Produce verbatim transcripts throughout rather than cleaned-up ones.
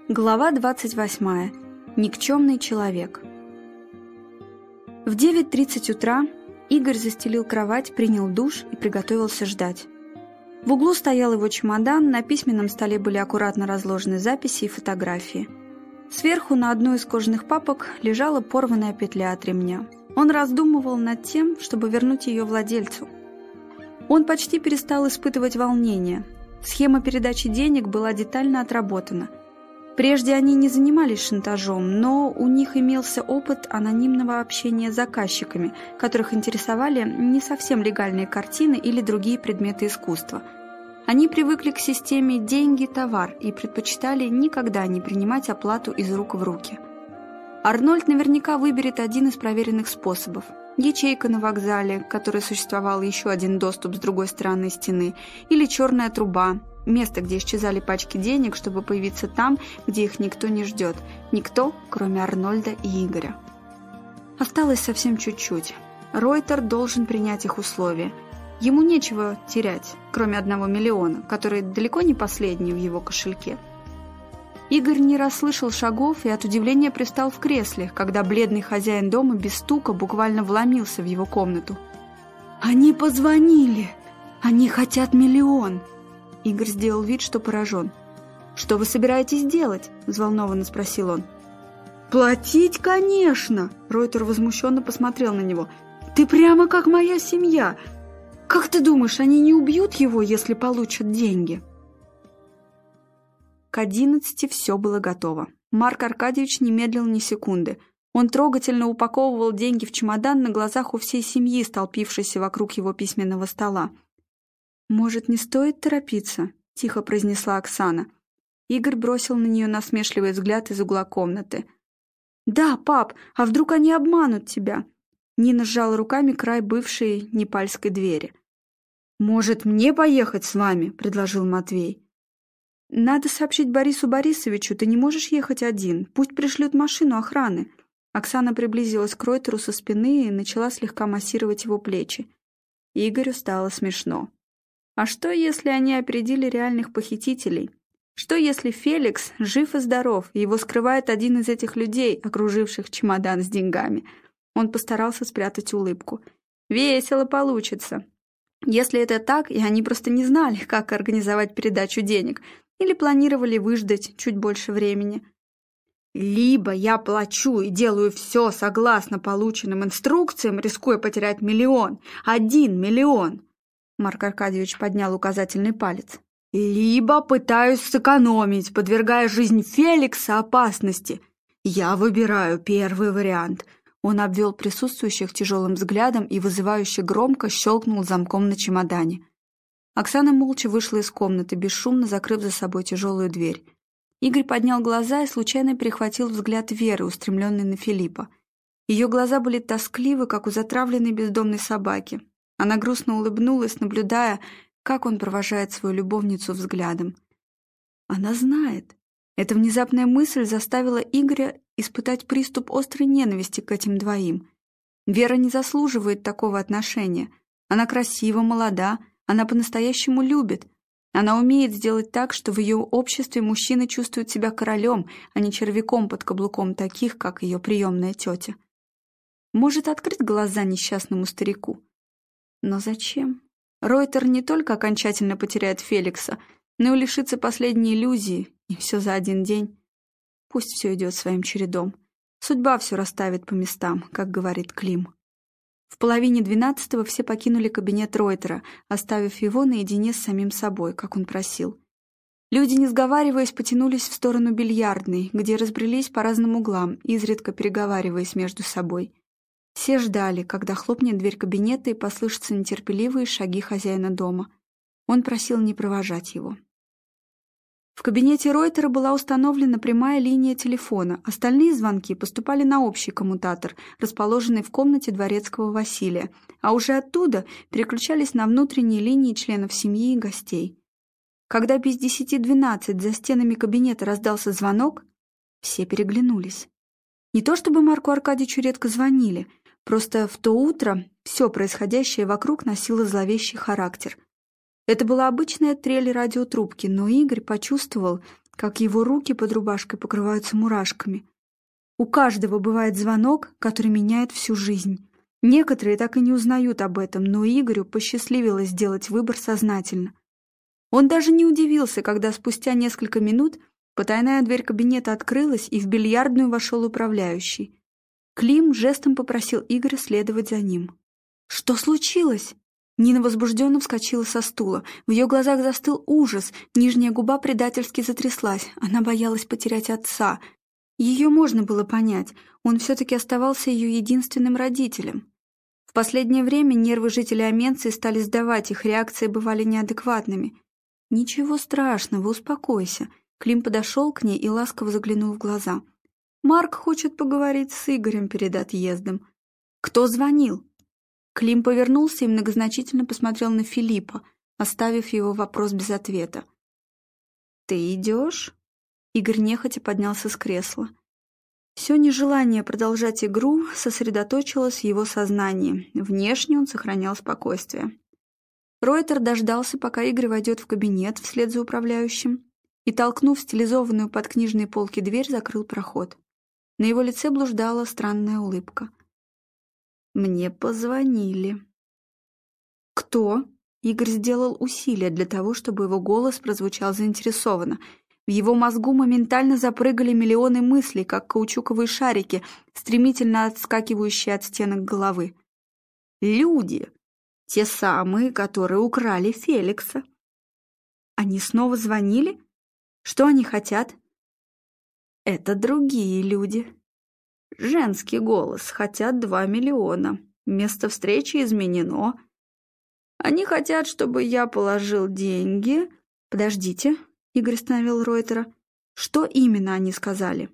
Глава двадцать восьмая. Никчемный человек. В девять тридцать утра Игорь застелил кровать, принял душ и приготовился ждать. В углу стоял его чемодан, на письменном столе были аккуратно разложены записи и фотографии. Сверху на одной из кожаных папок лежала порванная петля от ремня. Он раздумывал над тем, чтобы вернуть ее владельцу. Он почти перестал испытывать волнение. Схема передачи денег была детально отработана. Прежде они не занимались шантажом, но у них имелся опыт анонимного общения с заказчиками, которых интересовали не совсем легальные картины или другие предметы искусства. Они привыкли к системе «деньги-товар» и предпочитали никогда не принимать оплату из рук в руки. Арнольд наверняка выберет один из проверенных способов. Ячейка на вокзале, которой существовал еще один доступ с другой стороны стены, или черная труба, место, где исчезали пачки денег, чтобы появиться там, где их никто не ждет. Никто, кроме Арнольда и Игоря. Осталось совсем чуть-чуть. Ройтер должен принять их условия. Ему нечего терять, кроме одного миллиона, который далеко не последний в его кошельке. Игорь не расслышал шагов и от удивления пристал в кресле, когда бледный хозяин дома без стука буквально вломился в его комнату. «Они позвонили! Они хотят миллион!» Игорь сделал вид, что поражен. «Что вы собираетесь делать?» – взволнованно спросил он. «Платить, конечно!» – Ройтер возмущенно посмотрел на него. «Ты прямо как моя семья! Как ты думаешь, они не убьют его, если получат деньги?» К одиннадцати все было готово. Марк Аркадьевич не медлил ни секунды. Он трогательно упаковывал деньги в чемодан на глазах у всей семьи, столпившейся вокруг его письменного стола. «Может, не стоит торопиться?» — тихо произнесла Оксана. Игорь бросил на нее насмешливый взгляд из угла комнаты. «Да, пап, а вдруг они обманут тебя?» Нина сжала руками край бывшей непальской двери. «Может, мне поехать с вами?» — предложил Матвей. «Надо сообщить Борису Борисовичу, ты не можешь ехать один. Пусть пришлют машину охраны». Оксана приблизилась к Ройтеру со спины и начала слегка массировать его плечи. Игорю стало смешно. А что, если они опередили реальных похитителей? Что, если Феликс жив и здоров, и его скрывает один из этих людей, окруживших чемодан с деньгами? Он постарался спрятать улыбку. Весело получится. Если это так, и они просто не знали, как организовать передачу денег, или планировали выждать чуть больше времени. Либо я плачу и делаю все согласно полученным инструкциям, рискуя потерять миллион, один миллион. Марк Аркадьевич поднял указательный палец. Либо пытаюсь сэкономить, подвергая жизнь Феликса опасности. Я выбираю первый вариант. Он обвел присутствующих тяжелым взглядом и вызывающе громко щелкнул замком на чемодане. Оксана молча вышла из комнаты, бесшумно закрыв за собой тяжелую дверь. Игорь поднял глаза и случайно перехватил взгляд Веры, устремленный на Филиппа. Ее глаза были тоскливы, как у затравленной бездомной собаки. Она грустно улыбнулась, наблюдая, как он провожает свою любовницу взглядом. Она знает. Эта внезапная мысль заставила Игоря испытать приступ острой ненависти к этим двоим. Вера не заслуживает такого отношения. Она красива, молода, она по-настоящему любит. Она умеет сделать так, что в ее обществе мужчины чувствуют себя королем, а не червяком под каблуком таких, как ее приемная тетя. Может открыть глаза несчастному старику. Но зачем? Ройтер не только окончательно потеряет Феликса, но и лишится последней иллюзии, и все за один день. Пусть все идет своим чередом. Судьба все расставит по местам, как говорит Клим. В половине двенадцатого все покинули кабинет Ройтера, оставив его наедине с самим собой, как он просил. Люди, не сговариваясь, потянулись в сторону бильярдной, где разбрелись по разным углам, изредка переговариваясь между собой. Все ждали, когда хлопнет дверь кабинета и послышатся нетерпеливые шаги хозяина дома. Он просил не провожать его. В кабинете Ройтера была установлена прямая линия телефона, остальные звонки поступали на общий коммутатор, расположенный в комнате дворецкого Василия, а уже оттуда переключались на внутренние линии членов семьи и гостей. Когда без десяти двенадцать за стенами кабинета раздался звонок, все переглянулись. Не то чтобы Марку Аркадьевичу редко звонили, просто в то утро все происходящее вокруг носило зловещий характер. Это была обычная трель радиотрубки, но Игорь почувствовал, как его руки под рубашкой покрываются мурашками. У каждого бывает звонок, который меняет всю жизнь. Некоторые так и не узнают об этом, но Игорю посчастливилось сделать выбор сознательно. Он даже не удивился, когда спустя несколько минут потайная дверь кабинета открылась, и в бильярдную вошел управляющий. Клим жестом попросил Игоря следовать за ним. «Что случилось?» Нина возбужденно вскочила со стула. В ее глазах застыл ужас, нижняя губа предательски затряслась. Она боялась потерять отца. Ее можно было понять, он все-таки оставался ее единственным родителем. В последнее время нервы жителей Аменции стали сдавать, их реакции бывали неадекватными. «Ничего страшного, успокойся». Клим подошел к ней и ласково заглянул в глаза. «Марк хочет поговорить с Игорем перед отъездом». «Кто звонил?» Клим повернулся и многозначительно посмотрел на Филиппа, оставив его вопрос без ответа. «Ты идешь?» Игорь нехотя поднялся с кресла. Все нежелание продолжать игру сосредоточилось в его сознании. Внешне он сохранял спокойствие. Ройтер дождался, пока Игорь войдет в кабинет вслед за управляющим, и, толкнув стилизованную под книжные полки дверь, закрыл проход. На его лице блуждала странная улыбка. «Мне позвонили». «Кто?» Игорь сделал усилия для того, чтобы его голос прозвучал заинтересованно. В его мозгу моментально запрыгали миллионы мыслей, как каучуковые шарики, стремительно отскакивающие от стенок головы. «Люди! Те самые, которые украли Феликса». «Они снова звонили? Что они хотят?» «Это другие люди. Женский голос. Хотят два миллиона. Место встречи изменено. Они хотят, чтобы я положил деньги...» «Подождите», — Игорь остановил Ройтера. «Что именно они сказали?»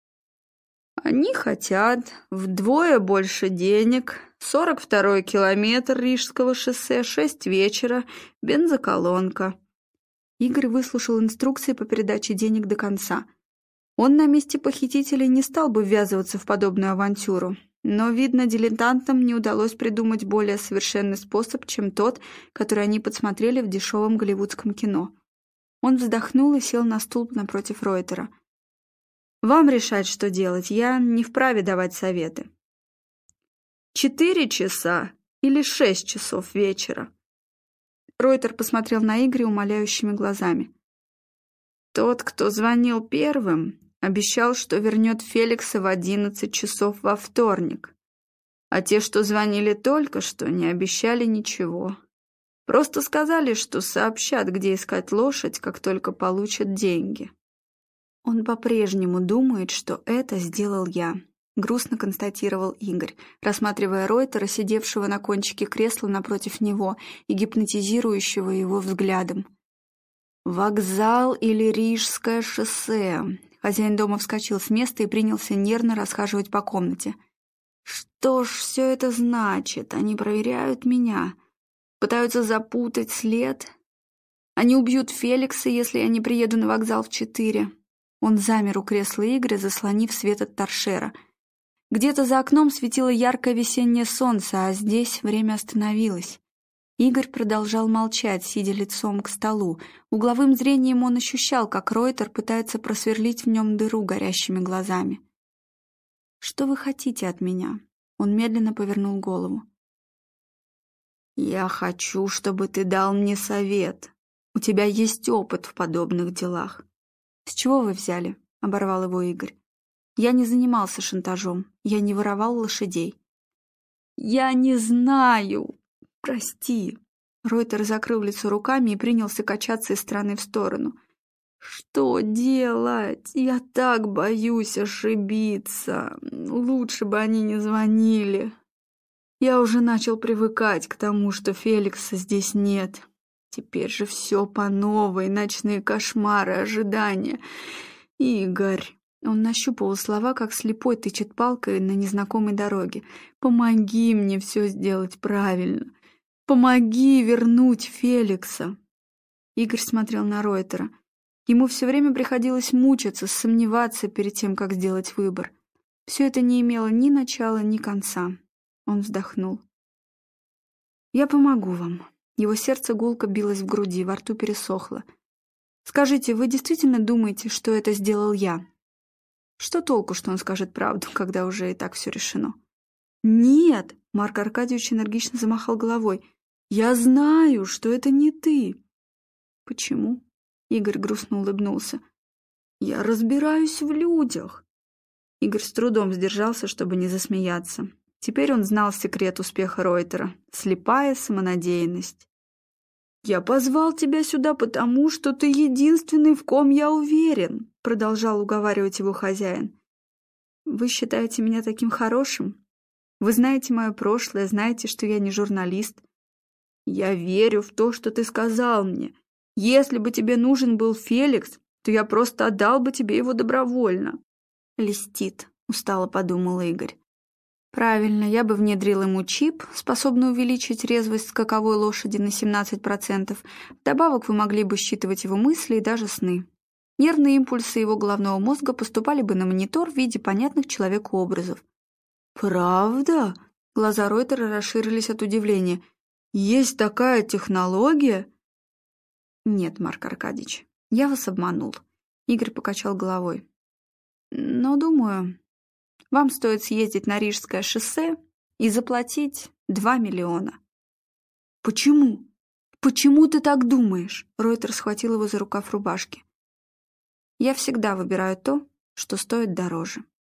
«Они хотят вдвое больше денег, сорок второй километр Рижского шоссе, шесть вечера, бензоколонка». Игорь выслушал инструкции по передаче денег до конца. Он на месте похитителей не стал бы ввязываться в подобную авантюру, но, видно, дилетантам не удалось придумать более совершенный способ, чем тот, который они подсмотрели в дешевом голливудском кино. Он вздохнул и сел на стул напротив Ройтера. «Вам решать, что делать, я не вправе давать советы». «Четыре часа или шесть часов вечера?» Ройтер посмотрел на Игоря умоляющими глазами. «Тот, кто звонил первым, обещал, что вернет Феликса в одиннадцать часов во вторник. А те, что звонили только что, не обещали ничего. Просто сказали, что сообщат, где искать лошадь, как только получат деньги». «Он по-прежнему думает, что это сделал я», — грустно констатировал Игорь, рассматривая Ройтера, сидевшего на кончике кресла напротив него и гипнотизирующего его взглядом. «Вокзал или Рижское шоссе?» Хозяин дома вскочил с места и принялся нервно расхаживать по комнате. «Что ж все это значит? Они проверяют меня, пытаются запутать след. Они убьют Феликса, если я не приеду на вокзал в четыре». Он замер у кресла Игоря, заслонив свет от торшера. Где-то за окном светило яркое весеннее солнце, а здесь время остановилось. Игорь продолжал молчать, сидя лицом к столу. Угловым зрением он ощущал, как Ройтер пытается просверлить в нем дыру горящими глазами. «Что вы хотите от меня?» Он медленно повернул голову. «Я хочу, чтобы ты дал мне совет. У тебя есть опыт в подобных делах». «С чего вы взяли?» — оборвал его Игорь. «Я не занимался шантажом. Я не воровал лошадей». «Я не знаю. Прости». Ройтер закрыл лицо руками и принялся качаться из стороны в сторону. «Что делать? Я так боюсь ошибиться. Лучше бы они не звонили. Я уже начал привыкать к тому, что Феликса здесь нет. Теперь же все по новой, ночные кошмары, ожидания. Игорь...» Он нащупывал слова, как слепой тычет палкой на незнакомой дороге. «Помоги мне все сделать правильно. Помоги вернуть Феликса». Игорь смотрел на Ройтера. Ему все время приходилось мучиться, сомневаться перед тем, как сделать выбор. Все это не имело ни начала, ни конца. Он вздохнул. «Я помогу вам». Его сердце гулко билось в груди, во рту пересохло. Скажите, вы действительно думаете, что это сделал я? Что толку, что он скажет правду, когда уже и так все решено? Нет, Марк Аркадьевич энергично замахал головой. Я знаю, что это не ты. Почему? Игорь грустно улыбнулся. Я разбираюсь в людях. Игорь с трудом сдержался, чтобы не засмеяться. Теперь он знал секрет успеха Ройтера. Слепая самонадеянность. «Я позвал тебя сюда потому, что ты единственный, в ком я уверен», продолжал уговаривать его хозяин. «Вы считаете меня таким хорошим? Вы знаете мое прошлое, знаете, что я не журналист. Я верю в то, что ты сказал мне. Если бы тебе нужен был Феликс, то я просто отдал бы тебе его добровольно». «Льстит», — устало подумал Игорь. «Правильно, я бы внедрил ему чип, способный увеличить резвость скаковой лошади на семнадцать процентов. Вдобавок вы могли бы считывать его мысли и даже сны. Нервные импульсы его головного мозга поступали бы на монитор в виде понятных человеку образов». «Правда?» — глаза Ройтера расширились от удивления. «Есть такая технология?» «Нет, Марк Аркадьевич, я вас обманул», — Игорь покачал головой. «Но, думаю, вам стоит съездить на Рижское шоссе и заплатить два миллиона». «Почему? Почему ты так думаешь?» Ройтер схватил его за рукав рубашки. «Я всегда выбираю то, что стоит дороже».